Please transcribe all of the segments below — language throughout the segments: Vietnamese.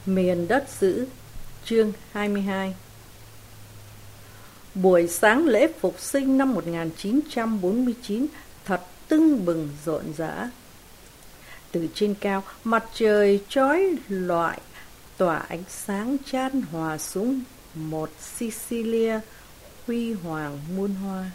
Miền đất dữ, chương 22. Buổi sáng lễ Phục sinh năm 1949 thật tưng bừng rộn rã. Từ trên cao, mặt trời chói lọi tỏa ánh sáng chan hòa xuống một Sicilia huy hoàng muôn hoa.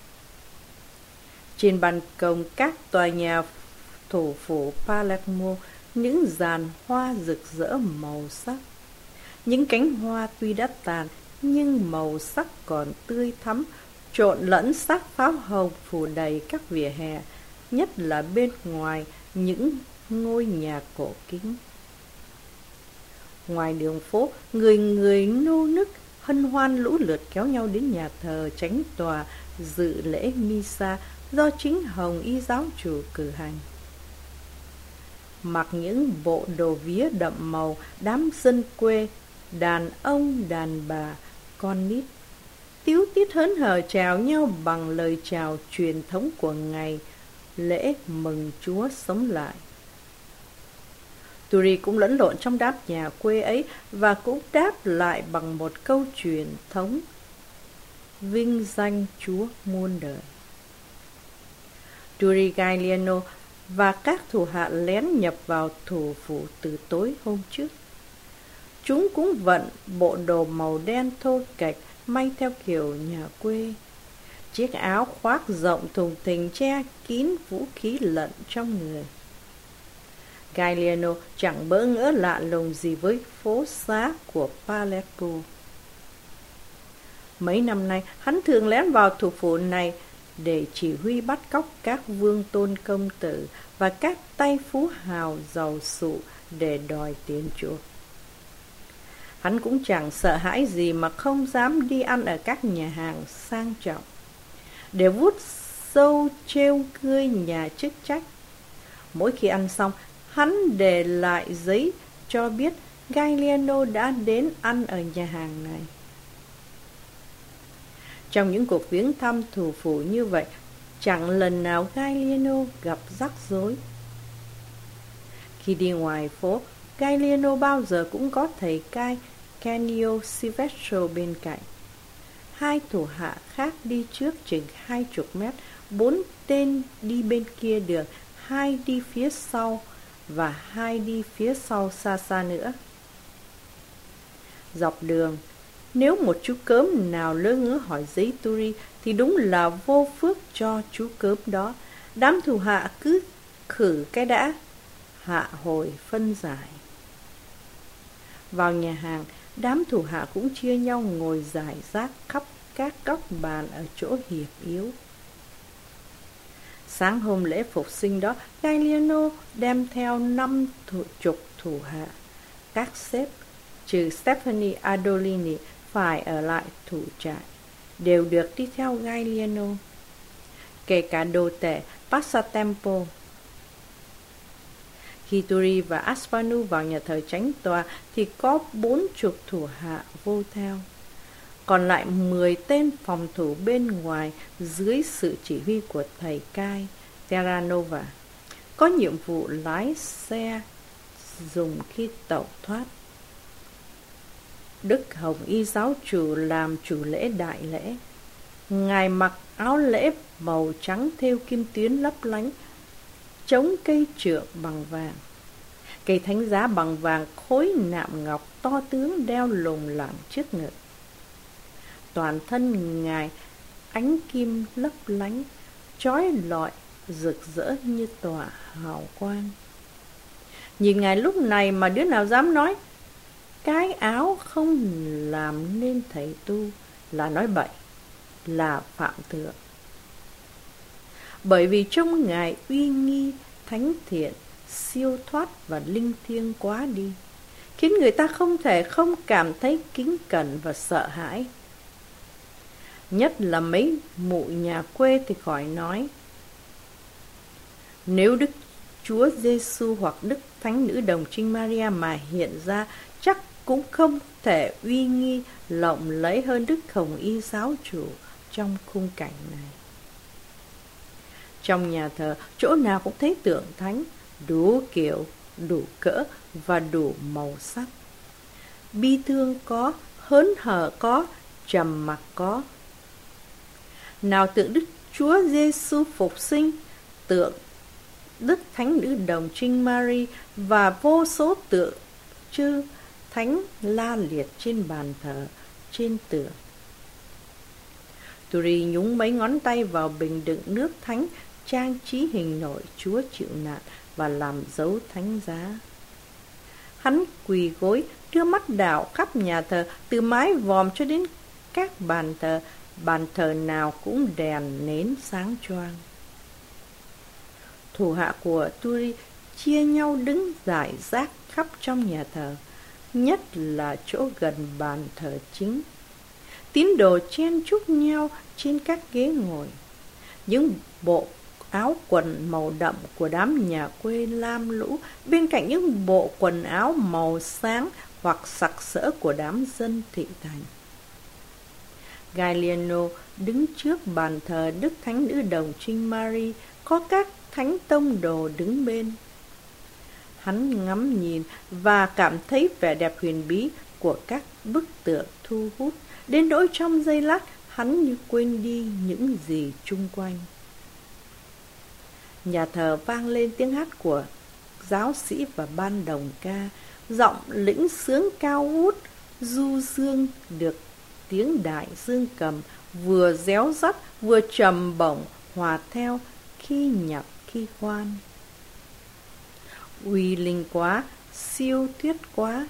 Trên ban công các tòa nhà thủ phủ Palermo, những dàn hoa rực rỡ màu sắc. Những cánh hoa tuy đã tàn nhưng màu sắc còn tươi thắm, trộn lẫn sắc pháo hồng phủ đầy các vỉa hè, nhất là bên ngoài những ngôi nhà cổ kính. Ngoài đường phố, người người nô nức hân hoan lũ lượt kéo nhau đến nhà thờ chánh tòa dự lễ Misa do chính Hồng Y giáo chủ cử hành. Mặc những bộ đồ vía đậm màu, đám dân quê, đàn ông, đàn bà, con nít tíu tít hớn hở chào nhau bằng lời chào truyền thống của ngày lễ mừng Chúa sống lại. Turi cũng lẫn lộn trong đám nhà quê ấy và cũng đáp lại bằng một câu truyền thống: vinh danh Chúa muôn đời. Turi Gagliano và các thủ hạ lén nhập vào thủ phủ từ tối hôm trước. Chúng cũng vận bộ đồ màu đen thô kệch may theo kiểu nhà quê. Chiếc áo khoác rộng thùng thình che kín vũ khí lận trong người. Gagliano chẳng bỡ ngỡ lạ lùng gì với phố xá của Palermo. Mấy năm nay, hắn thường lén vào thủ phủ này để chỉ huy bắt cóc các vương tôn công tử và các tay phú hào giàu sụ để đòi tiền chuộc. Hắn cũng chẳng sợ hãi gì mà không dám đi ăn ở các nhà hàng sang trọng để vuốt râu trêu cười nhà chức trách. Mỗi khi ăn xong, hắn để lại giấy cho biết Gagliano đã đến ăn ở nhà hàng này. Trong những cuộc viếng thăm thủ phủ như vậy, chẳng lần nào Gagliano gặp rắc rối. Khi đi ngoài phố, Gagliano bao giờ cũng có thầy cai Canio Silvestro bên cạnh. Hai thủ hạ khác đi trước chừng 20 mét, 4 tên đi bên kia đường, 2 đi phía sau và 2 đi phía sau xa xa nữa. Dọc đường, nếu một chú cớm nào lỡ ngớ hỏi giấy Turi thì đúng là vô phước cho chú cớm đó. Đám thủ hạ cứ khử cái đã, hạ hồi phân giải. Vào nhà hàng, đám thủ hạ cũng chia nhau ngồi rải rác khắp các góc bàn ở chỗ hiểm yếu. Sáng hôm lễ Phục sinh đó, Gagliano đem theo 50 thủ hạ. Các sếp, trừ Stefani Adolini, phải ở lại thủ trại, đều được đi theo Gagliano, kể cả đồ tể Passatempo. Khi Turi và Aspanu vào nhà thờ chánh tòa thì có 40 thủ hạ vô theo. Còn lại 10 tên phòng thủ bên ngoài dưới sự chỉ huy của thầy cai Terranova, có nhiệm vụ lái xe dùng khi tẩu thoát. Đức Hồng Y giáo chủ làm chủ lễ đại lễ. Ngài mặc áo lễ màu trắng thêu kim tuyến lấp lánh, chống cây trượng bằng vàng. Cây thánh giá bằng vàng khối nạm ngọc to tướng đeo lủng lẳng trước ngực. Toàn thân Ngài ánh kim lấp lánh, chói lọi rực rỡ như tỏa hào quang. Nhìn Ngài lúc này mà đứa nào dám nói cái áo không làm nên thầy tu là nói bậy, là phạm thượng. Bởi vì trong Ngài uy nghi, thánh thiện, siêu thoát và linh thiêng quá đi, khiến người ta không thể không cảm thấy kính cẩn và sợ hãi. Nhất là mấy mụ nhà quê thì khỏi nói. Nếu Đức Chúa Giêsu hoặc Đức Thánh Nữ Đồng Trinh Maria mà hiện ra, chắc cũng không thể uy nghi lộng lẫy hơn Đức Hồng Y giáo chủ trong khung cảnh này. Trong nhà thờ, chỗ nào cũng thấy tượng thánh, đủ kiểu, đủ cỡ và đủ màu sắc. bi thương có, hớn hở có, trầm mặc có. Nào tượng Đức Chúa Giêsu phục sinh, tượng Đức Thánh Nữ Đồng Trinh Mary và vô số tượng chư thánh la liệt trên bàn thờ, trên tường. Turi nhúng mấy ngón tay vào bình đựng nước thánh, trang trí hình nổi Chúa chịu nạn và làm dấu thánh giá. Hắn quỳ gối, đưa mắt đảo khắp nhà thờ, từ mái vòm cho đến các bàn thờ nào cũng đèn nến sáng choang. Thủ hạ của Turi chia nhau đứng rải rác khắp trong nhà thờ, nhất là chỗ gần bàn thờ chính. Tín đồ chen chúc nhau trên các ghế ngồi. Những bộ áo quần màu đậm của đám nhà quê lam lũ bên cạnh những bộ quần áo màu sáng hoặc sặc sỡ của đám dân thị thành. Galliano đứng trước bàn thờ Đức Thánh Nữ Đồng Trinh Mary, có các thánh tông đồ đứng bên. Hắn ngắm nhìn và cảm thấy vẻ đẹp huyền bí của các bức tượng thu hút, đến nỗi trong giây lát hắn như quên đi những gì chung quanh. Nhà thờ vang lên tiếng hát của giáo sĩ và ban đồng ca, giọng lĩnh sướng cao vút du dương được tiếng đại dương cầm, vừa réo rắt vừa trầm bổng hòa theo, khi nhạc khi hoan. Uy linh quá, siêu tuyết quá.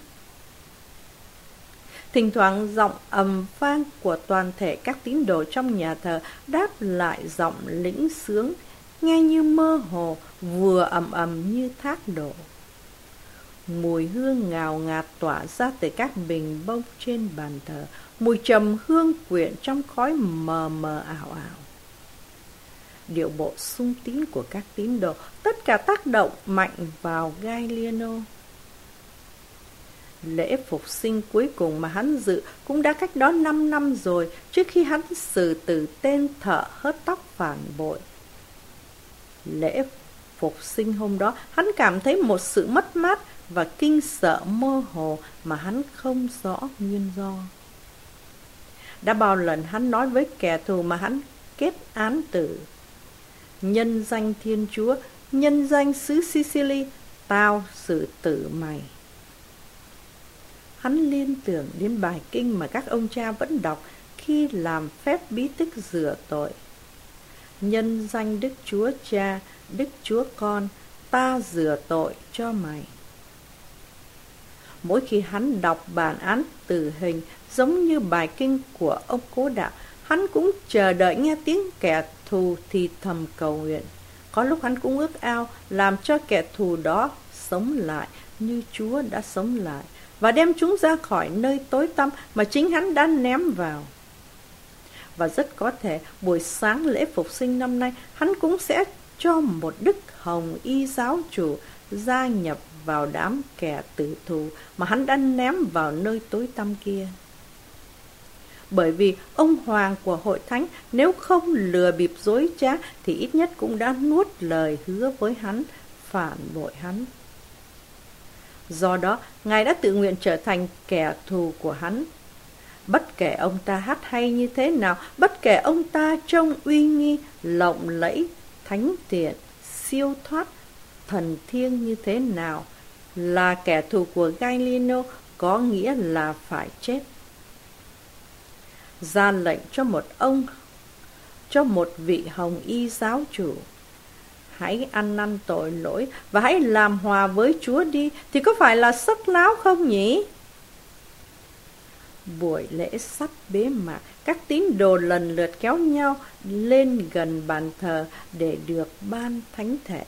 Thỉnh thoảng giọng ầm vang của toàn thể các tín đồ trong nhà thờ đáp lại giọng lĩnh sướng, nghe như mơ hồ, vừa ầm ầm như thác đổ. Mùi hương ngào ngạt tỏa ra từ các bình bông trên bàn thờ, mùi trầm hương quyện trong khói mờ mờ ảo ảo. Điệu bộ sung tín của các tín đồ tất cả tác động mạnh vào Galliano. Lễ phục sinh cuối cùng mà hắn dự cũng đã cách đó 5 năm rồi, trước khi hắn xử tử tên thợ hớt tóc phản bội. Lễ phục sinh hôm đó, hắn cảm thấy một sự mất mát và kinh sợ mơ hồ mà hắn không rõ nguyên do. Đã bao lần hắn nói với kẻ thù mà hắn kết án tử: nhân danh Thiên Chúa, nhân danh xứ Sicily, tao xử tử mày. Hắn liên tưởng đến bài kinh mà các ông cha vẫn đọc khi làm phép bí tích rửa tội: nhân danh Đức Chúa Cha, Đức Chúa Con, ta rửa tội cho mày. Mỗi khi hắn đọc bản án tử hình giống như bài kinh của ông Cố Đạo, hắn cũng chờ đợi nghe tiếng kẻ thù thì thầm cầu nguyện. Có lúc hắn cũng ước ao làm cho kẻ thù đó sống lại như Chúa đã sống lại, và đem chúng ra khỏi nơi tối tăm mà chính hắn đã ném vào. Và rất có thể buổi sáng lễ phục sinh năm nay, hắn cũng sẽ cho một đức hồng y giáo chủ gia nhập vào đám kẻ tử thù mà hắn đã ném vào nơi tối tăm kia. Bởi vì ông hoàng của hội thánh nếu không lừa bịp dối trá thì ít nhất cũng đã nuốt lời hứa với hắn, phản bội hắn. Do đó, Ngài đã tự nguyện trở thành kẻ thù của hắn. Bất kể ông ta hát hay như thế nào, bất kể ông ta trông uy nghi, lộng lẫy, thánh thiện, siêu thoát, thần thiêng như thế nào, là kẻ thù của Galliano có nghĩa là phải chết. Ra lệnh cho một vị hồng y giáo chủ: hãy ăn năn tội lỗi và hãy làm hòa với Chúa đi, thì có phải là sấc láo không nhỉ? Buổi lễ sắp bế mạc, các tín đồ lần lượt kéo nhau lên gần bàn thờ để được ban thánh thể.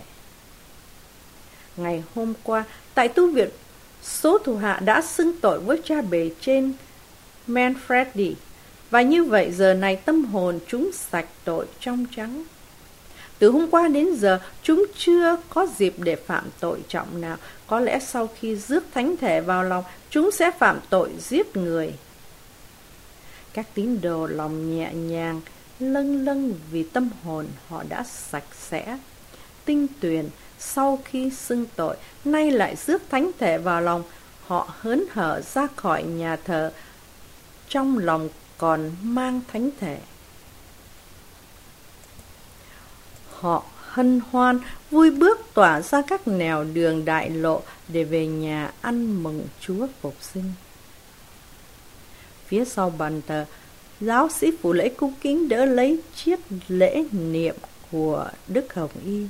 Ngày hôm qua, tại tu viện, số thủ hạ đã xưng tội với cha bề trên Manfredi, và như vậy giờ này tâm hồn chúng sạch tội trong trắng. Từ hôm qua đến giờ, chúng chưa có dịp để phạm tội trọng nào. Có lẽ sau khi rước thánh thể vào lòng, chúng sẽ phạm tội giết người. Các tín đồ lòng nhẹ nhàng, lâng lâng vì tâm hồn họ đã sạch sẽ, tinh tuyền sau khi xưng tội, nay lại rước thánh thể vào lòng. họ hớn hở ra khỏi nhà thờ, trong lòng còn mang thánh thể. Họ hân hoan, vui bước tỏa ra các nẻo đường đại lộ để về nhà ăn mừng Chúa phục sinh. Phía sau bàn thờ, giáo sĩ phụ lễ cung kính đỡ lấy chiếc lễ niệm của Đức Hồng Y.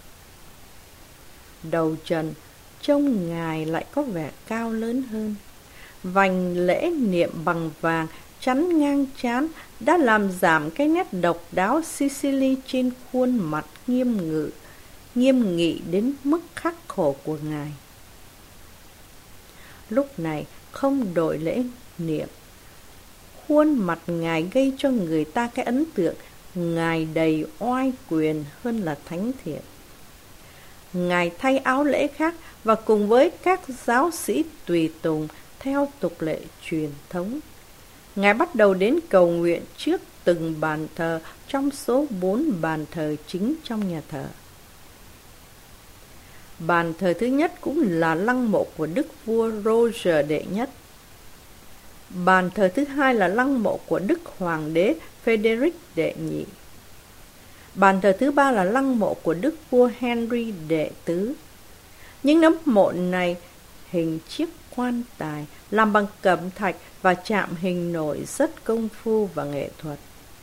Đầu trần, trông Ngài lại có vẻ cao lớn hơn. Vành lễ niệm bằng vàng chắn ngang trán đã làm giảm cái nét độc đáo Sicily trên khuôn mặt nghiêm nghị đến mức khắc khổ của Ngài. Lúc này không đội lễ niệm, khuôn mặt Ngài gây cho người ta cái ấn tượng Ngài đầy oai quyền hơn là thánh thiện. Ngài thay áo lễ khác và cùng với các giáo sĩ tùy tùng theo tục lệ truyền thống. Ngài bắt đầu đến cầu nguyện trước từng bàn thờ trong số 4 bàn thờ chính trong nhà thờ. Bàn thờ thứ nhất cũng là lăng mộ của Đức vua Roger đệ nhất. Bàn thờ thứ hai là lăng mộ của Đức Hoàng đế Frederick đệ nhị. Bàn thờ thứ ba là lăng mộ của Đức vua Henry đệ tứ. Những nấm mộ này hình chiếc quan tài làm bằng cẩm thạch và chạm hình nổi rất công phu và nghệ thuật.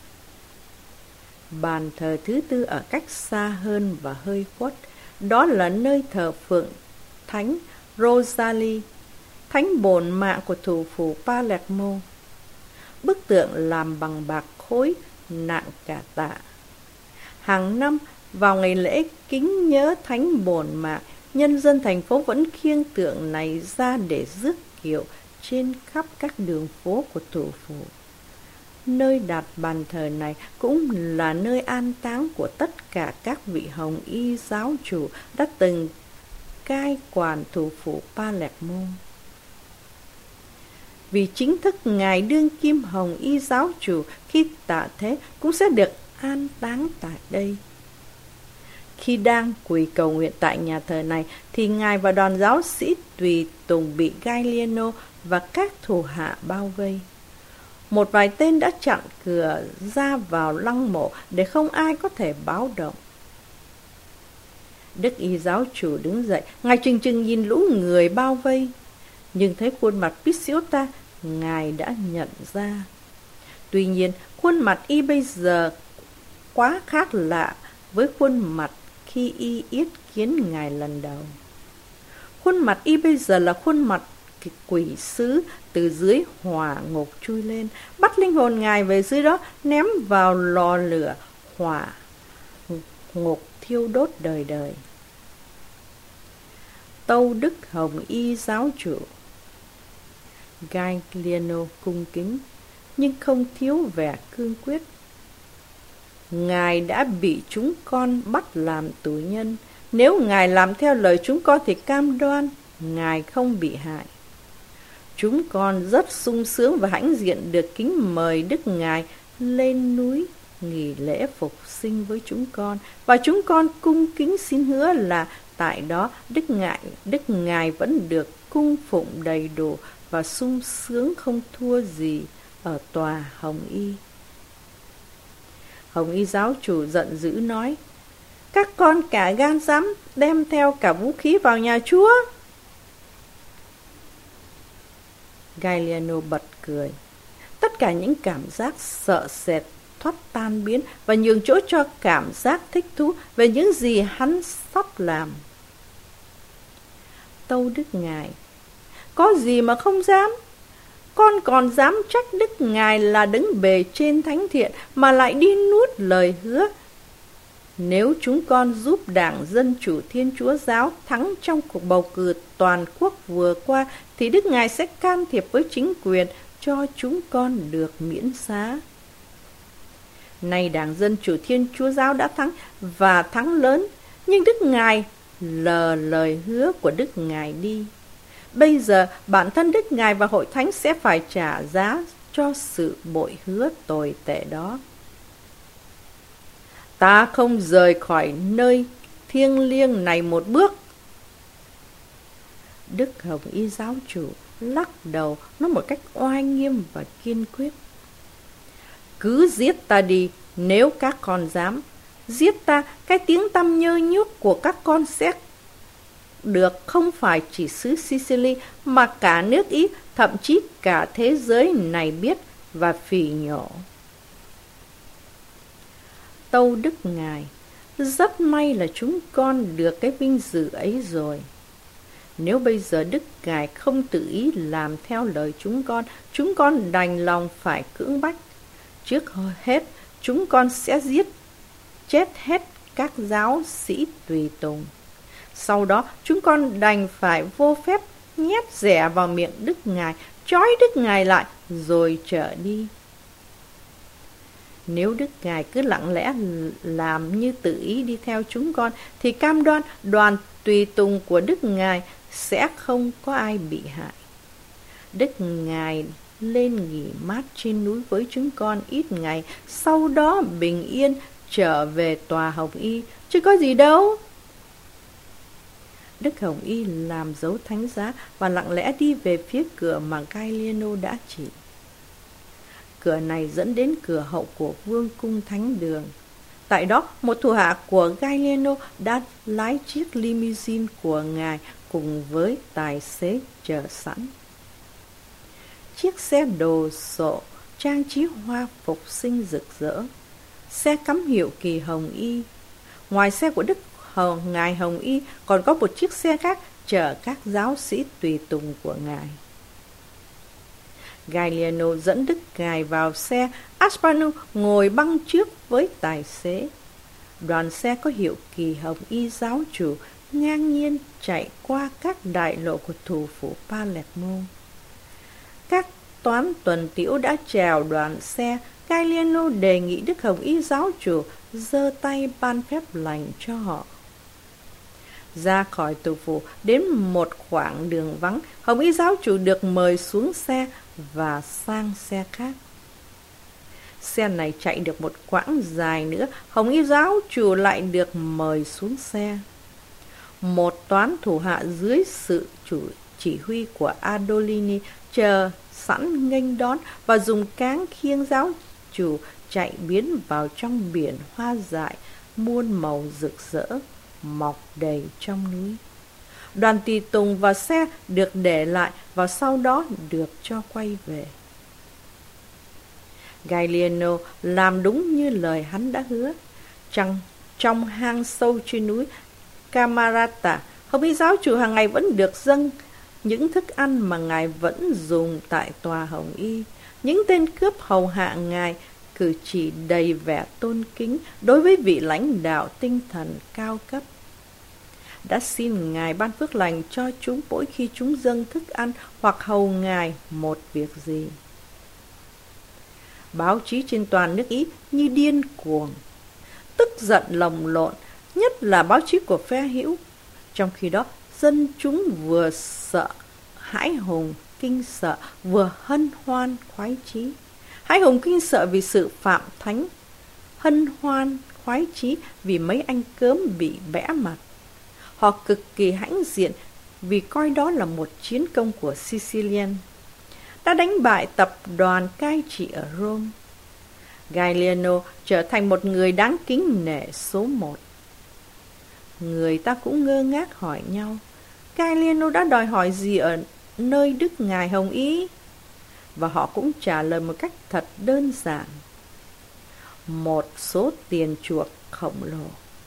Bàn thờ thứ tư ở cách xa hơn và hơi khuất, đó là nơi thờ phượng Thánh Rosalie, thánh bổn mạng của thủ phủ Palermo. Bức tượng làm bằng bạc khối nặng cả tạ. Hàng năm vào ngày lễ kính nhớ thánh bổn mạng, nhân dân thành phố vẫn khiêng tượng này ra để rước kiệu trên khắp các đường phố của thủ phủ. Nơi đặt bàn thờ này cũng là nơi an táng của tất cả các vị Hồng Y giáo chủ đã từng cai quản thủ phủ Palermo. Vì chính thức Ngài đương kim Hồng Y giáo chủ khi tạ thế cũng sẽ được an táng tại đây. Khi đang quỳ cầu nguyện tại nhà thờ này thì Ngài và đoàn giáo sĩ tùy tùng bị Gallieno và các thủ hạ bao vây. Một vài tên đã chặn cửa ra vào lăng mộ để không ai có thể báo động. Đức Y giáo chủ đứng dậy, Ngài trừng trừng nhìn lũ người bao vây, nhưng thấy khuôn mặt Picciota, Ngài đã nhận ra. Tuy nhiên, khuôn mặt Y bây giờ quá khác lạ với khuôn mặt khi Y yết kiến Ngài lần đầu. Khuôn mặt Y bây giờ là khuôn mặt quỷ sứ từ dưới hỏa ngục chui lên, bắt linh hồn Ngài về dưới đó, ném vào lò lửa hỏa ngục thiêu đốt đời đời. Tâu Đức Hồng Y giáo chủ. Gallieno cung kính nhưng không thiếu vẻ cương quyết. Ngài đã bị chúng con bắt làm tù nhân. Nếu Ngài làm theo lời chúng con thì cam đoan Ngài không bị hại. Chúng con rất sung sướng và hãnh diện được kính mời Đức Ngài lên núi nghỉ lễ phục sinh với chúng con, và chúng con cung kính xin hứa là tại đó Đức Ngài vẫn được cung phụng đầy đủ và sung sướng không thua gì ở tòa Hồng Y. Hồng Y giáo chủ giận dữ nói: Các con cả gan dám đem theo cả vũ khí vào nhà Chúa. Gallieno bật cười. Tất cả những cảm giác sợ sệt thoát tan biến và nhường chỗ cho cảm giác thích thú về những gì hắn sắp làm. Tâu Đức Ngài: Có gì mà không dám? Con còn dám trách Đức Ngài là đứng bề trên thánh thiện mà lại đi nuốt lời hứa. Nếu chúng con giúp Đảng Dân Chủ Thiên Chúa Giáo thắng trong cuộc bầu cử toàn quốc vừa qua, thì Đức Ngài sẽ can thiệp với chính quyền cho chúng con được miễn xá. Nay Đảng Dân Chủ Thiên Chúa Giáo đã thắng và thắng lớn, nhưng Đức Ngài lờ lời hứa của Đức Ngài đi. Bây giờ bản thân Đức Ngài và Hội Thánh sẽ phải trả giá cho sự bội hứa tồi tệ đó. Ta không rời khỏi nơi thiêng liêng này một bước. Đức Hồng Y giáo chủ lắc đầu nói một cách oai nghiêm và kiên quyết. Cứ giết ta đi, nếu các con dám. Giết ta, cái tiếng tăm nhơ nhuốc của các con sẽ được không phải chỉ xứ Sicily mà cả nước Ý, thậm chí cả thế giới này biết và phỉ nhổ. Tâu Đức Ngài, rất may là chúng con được cái vinh dự ấy rồi. Nếu bây giờ Đức Ngài không tự ý làm theo lời chúng con đành lòng phải cưỡng bách. Trước hết, chúng con sẽ giết chết hết các giáo sĩ tùy tùng. Sau đó, chúng con đành phải vô phép nhét rẻ vào miệng Đức Ngài, trói Đức Ngài lại, rồi trở đi. Nếu Đức Ngài cứ lặng lẽ làm như tự ý đi theo chúng con, thì cam đoan đoàn tùy tùng của Đức Ngài sẽ không có ai bị hại. Đức Ngài lên nghỉ mát trên núi với chúng con ít ngày, sau đó bình yên trở về tòa Hồng Y, chứ có gì đâu. Đức Hồng Y làm dấu thánh giá và lặng lẽ đi về phía cửa mà Gallieno đã chỉ. Cửa này dẫn đến cửa hậu của vương cung thánh đường. Tại đó, một thủ hạ của Gallieno đã lái chiếc limousine của ngài cùng với tài xế chờ sẵn. Chiếc xe đồ sộ trang trí hoa phục xinh rực rỡ, xe cắm hiệu kỳ Hồng Y. Ngoài xe của ngài Hồng Y còn có một chiếc xe khác chở các giáo sĩ tùy tùng của ngài. Gallieno dẫn Đức Ngài vào xe, Aspranu ngồi băng trước với tài xế. Đoàn xe có hiệu kỳ Hồng Y giáo chủ ngang nhiên chạy qua các đại lộ của thủ phủ Palermo. Các toán tuần tiễu đã chèo đoàn xe. Gallieno đề nghị Đức Hồng Y giáo chủ giơ tay ban phép lành cho họ. Ra khỏi thủ phủ đến một khoảng đường vắng, Hồng Y giáo chủ được mời xuống xe và sang xe khác. Xe này chạy được một quãng dài nữa, Hồng Y giáo chủ lại được mời xuống xe. Một toán thủ hạ dưới sự chỉ huy của Adolini chờ sẵn nghênh đón và dùng cáng khiêng giáo chủ chạy biến vào trong biển hoa dại muôn màu rực rỡ mọc đầy trong núi. Đoàn tùy tùng và xe được để lại và sau đó được cho quay về. Gallieno làm đúng như lời hắn đã hứa. Trong hang sâu trên núi Camarata, Hồng Y giáo chủ hàng ngày vẫn được dâng những thức ăn mà ngài vẫn dùng tại tòa Hồng Y. Những tên cướp hầu hạ ngài cử chỉ đầy vẻ tôn kính đối với vị lãnh đạo tinh thần cao cấp. Đã xin ngài ban phước lành cho chúng mỗi khi chúng dâng thức ăn hoặc hầu ngài một việc gì. Báo chí trên toàn nước Ý như điên cuồng, tức giận lồng lộn, nhất là báo chí của phe hữu. Trong khi đó, dân chúng vừa sợ hãi hùng kinh sợ, vừa hân hoan khoái chí. Hãi hùng kinh sợ vì sự phạm thánh, hân hoan khoái chí vì mấy anh cớm bị bẽ mặt. Họ cực kỳ hãnh diện vì coi đó là một chiến công của Sicilian, đã đánh bại tập đoàn cai trị ở Rome. Gallieno trở thành một người đáng kính nể số một. Người ta cũng ngơ ngác hỏi nhau, Gallieno đã đòi hỏi gì ở nơi Đức Ngài Hồng Y? Và họ cũng trả lời một cách thật đơn giản: một số tiền chuộc khổng lồ.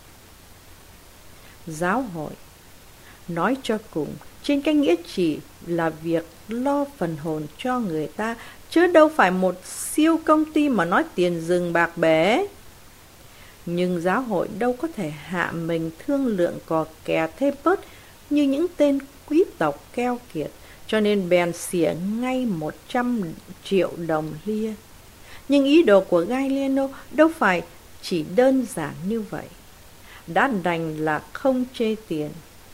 Giáo hội, nói cho cùng, trên cái nghĩa chỉ là việc lo phần hồn cho người ta, chứ đâu phải một siêu công ty mà nói tiền rừng bạc bể. Nhưng giáo hội đâu có thể hạ mình thương lượng cò kè thê bớt như những tên quý tộc keo kiệt, cho nên bèn xỉa ngay 100 triệu đồng lia. Nhưng ý đồ của Gallieno đâu phải chỉ đơn giản như vậy. Đã đành là không chê tiền.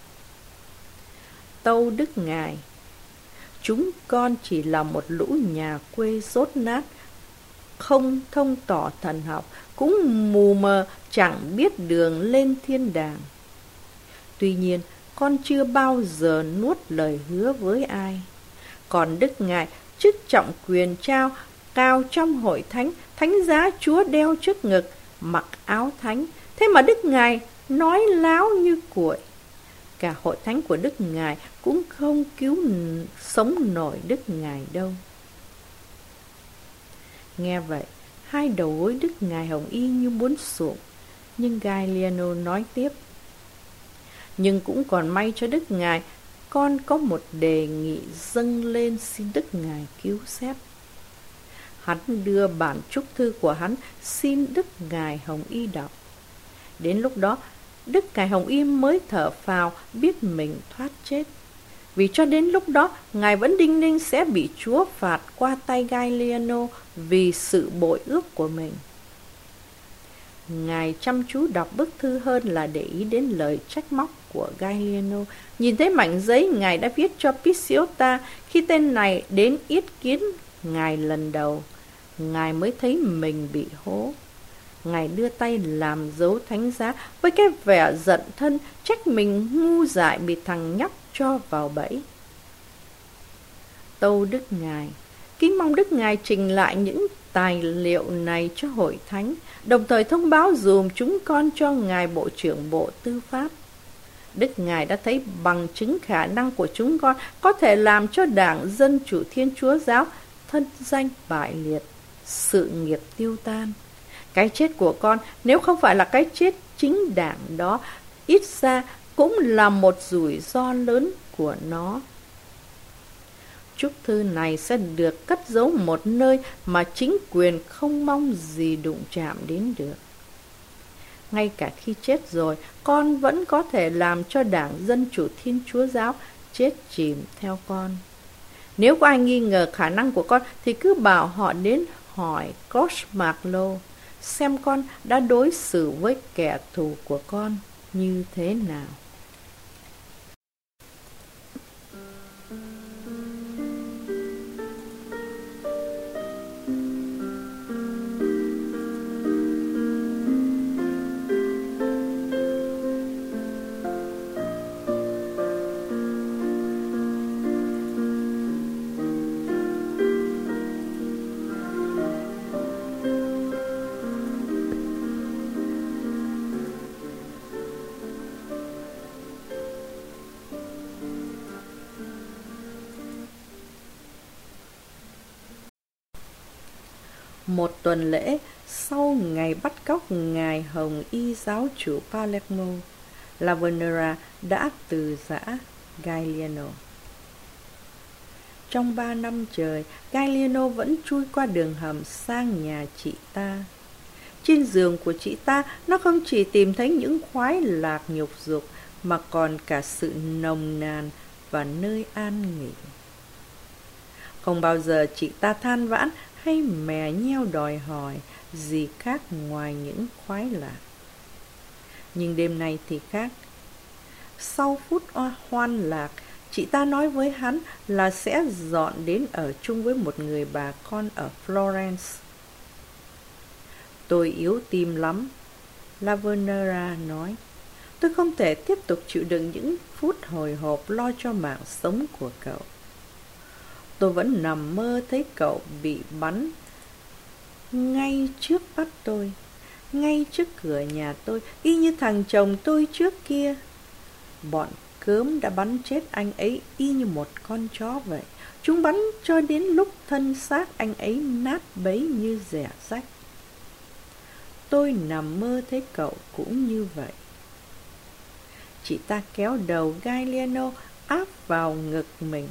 Tâu Đức Ngài, chúng con chỉ là một lũ nhà quê dốt nát, không thông tỏ thần học, cũng mù mờ chẳng biết đường lên thiên đàng. Tuy nhiên, con chưa bao giờ nuốt lời hứa với ai. Còn Đức Ngài, chức trọng quyền trao cao trong hội thánh, thánh giá Chúa đeo trước ngực, mặc áo thánh. Thế mà Đức Ngài nói láo như cuội. Cả hội thánh của Đức Ngài cũng không cứu sống nổi Đức Ngài đâu. Nghe vậy, hai đầu gối Đức Ngài Hồng Y như muốn sụp. Nhưng Galliano nói tiếp: nhưng cũng còn may cho Đức Ngài, con có một đề nghị dâng lên xin Đức Ngài cứu xét. Hắn đưa bản chúc thư của hắn xin Đức Ngài Hồng Y đọc. Đến lúc đó, Đức Ngài Hồng Y mới thở phào biết mình thoát chết. Vì cho đến lúc đó, Ngài vẫn đinh ninh sẽ bị Chúa phạt qua tay Galliano vì sự bội ước của mình. Ngài chăm chú đọc bức thư hơn là để ý đến lời trách móc của Galliano. Nhìn thấy mảnh giấy Ngài đã viết cho Picciota khi tên này đến yết kiến Ngài lần đầu, Ngài mới thấy mình bị hố. Ngài đưa tay làm dấu thánh giá với cái vẻ giận thân, trách mình ngu dại bị thằng nhóc cho vào bẫy. Tâu Đức Ngài, kính mong Đức Ngài trình lại những tài liệu này cho hội thánh, đồng thời thông báo dùm chúng con cho Ngài Bộ trưởng Bộ Tư pháp. Đức Ngài đã thấy bằng chứng khả năng của chúng con có thể làm cho Đảng Dân Chủ Thiên Chúa Giáo thân danh bại liệt, sự nghiệp tiêu tan. Cái chết của con, nếu không phải là cái chết chính đảng đó, ít ra cũng là một rủi ro lớn của nó. Chúc thư này sẽ được cất giấu một nơi mà chính quyền không mong gì đụng chạm đến được. Ngay cả khi chết rồi, con vẫn có thể làm cho Đảng Dân Chủ Thiên Chúa Giáo chết chìm theo con. Nếu có ai nghi ngờ khả năng của con thì cứ bảo họ đến hỏi George Marlowe xem con đã đối xử với kẻ thù của con như thế nào. Một tuần lễ sau ngày bắt cóc Ngài Hồng Y giáo chủ Palermo, Lavanera đã từ giã Galliano. Trong 3 năm trời, Galliano vẫn chui qua đường hầm sang nhà chị ta. Trên giường của chị ta, nó không chỉ tìm thấy những khoái lạc nhục dục, mà còn cả sự nồng nàn và nơi an nghỉ. Không bao giờ chị ta than vãn hay mè nheo đòi hỏi gì khác ngoài những khoái lạc. Nhưng đêm nay thì khác. Sau phút hoan lạc, chị ta nói với hắn là sẽ dọn đến ở chung với một người bà con ở Florence. Tôi yếu tim lắm, Lavanera nói. Tôi không thể tiếp tục chịu đựng những phút hồi hộp lo cho mạng sống của cậu. Tôi vẫn nằm mơ thấy cậu bị bắn ngay trước mắt tôi, ngay trước cửa nhà tôi, y như thằng chồng tôi trước kia. Bọn cớm đã bắn chết anh ấy y như một con chó vậy. Chúng bắn cho đến lúc thân xác anh ấy nát bấy như rẻ rách. Tôi nằm mơ thấy cậu cũng như vậy. Chị ta kéo đầu Galliano áp vào ngực mình.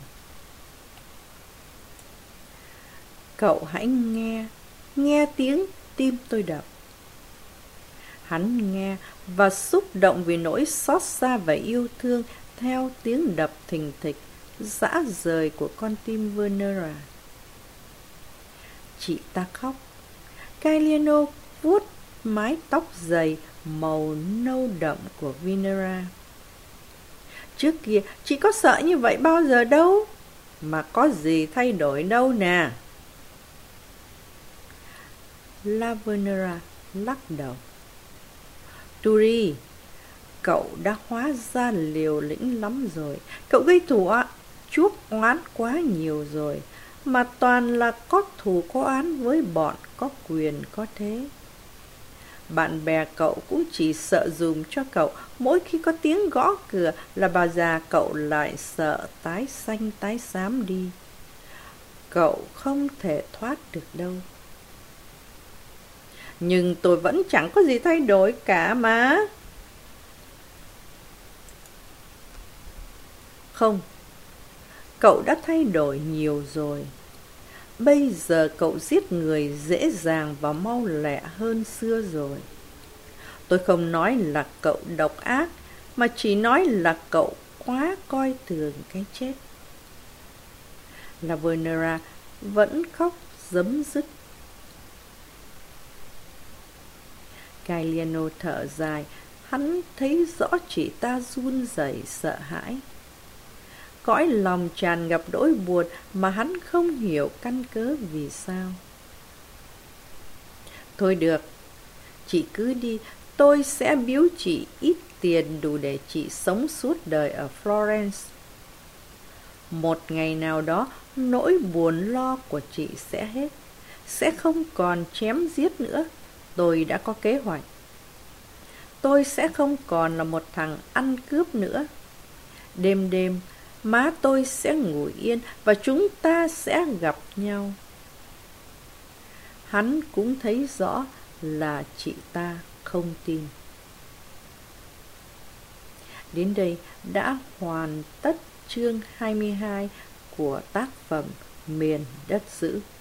Cậu hãy nghe tiếng tim tôi đập. Hắn nghe và xúc động vì nỗi xót xa và yêu thương theo tiếng đập thình thịch, rã rời của con tim Venera. Chị ta khóc. Galliano vuốt mái tóc dày màu nâu đậm của Venera. Trước kia chị có sợ như vậy bao giờ đâu, mà có gì thay đổi đâu nè. Lavanera lắc đầu. Turi, Cậu đã hóa ra liều lĩnh lắm rồi. Cậu gây thù chuốc oán quá nhiều rồi, mà toàn là có thù có oán với bọn có quyền có thế. Bạn bè cậu cũng chỉ sợ dùm cho cậu, mỗi khi có tiếng gõ cửa là bà già cậu lại sợ tái xanh tái xám đi. Cậu không thể thoát được đâu. Nhưng tôi vẫn chẳng có gì thay đổi cả mà. Không, cậu đã thay đổi nhiều rồi. Bây giờ cậu giết người dễ dàng và mau lẹ hơn xưa rồi. Tôi không nói là cậu độc ác, mà chỉ nói là cậu quá coi thường cái chết. Lavenera vẫn khóc rấm dứt. Gaeliano thở dài, hắn thấy rõ chị ta run rẩy sợ hãi. Cõi lòng tràn ngập nỗi buồn mà hắn không hiểu căn cớ vì sao. Thôi được, chị cứ đi, tôi sẽ biếu chị ít tiền đủ để chị sống suốt đời ở Florence. Một ngày nào đó, nỗi buồn lo của chị sẽ hết, sẽ không còn chém giết nữa. Tôi đã có kế hoạch. Tôi sẽ không còn là một thằng ăn cướp nữa. Đêm đêm, má tôi sẽ ngủ yên và chúng ta sẽ gặp nhau. Hắn cũng thấy rõ là chị ta không tin. Đến đây đã hoàn tất chương 22 của tác phẩm Miền Đất Dữ.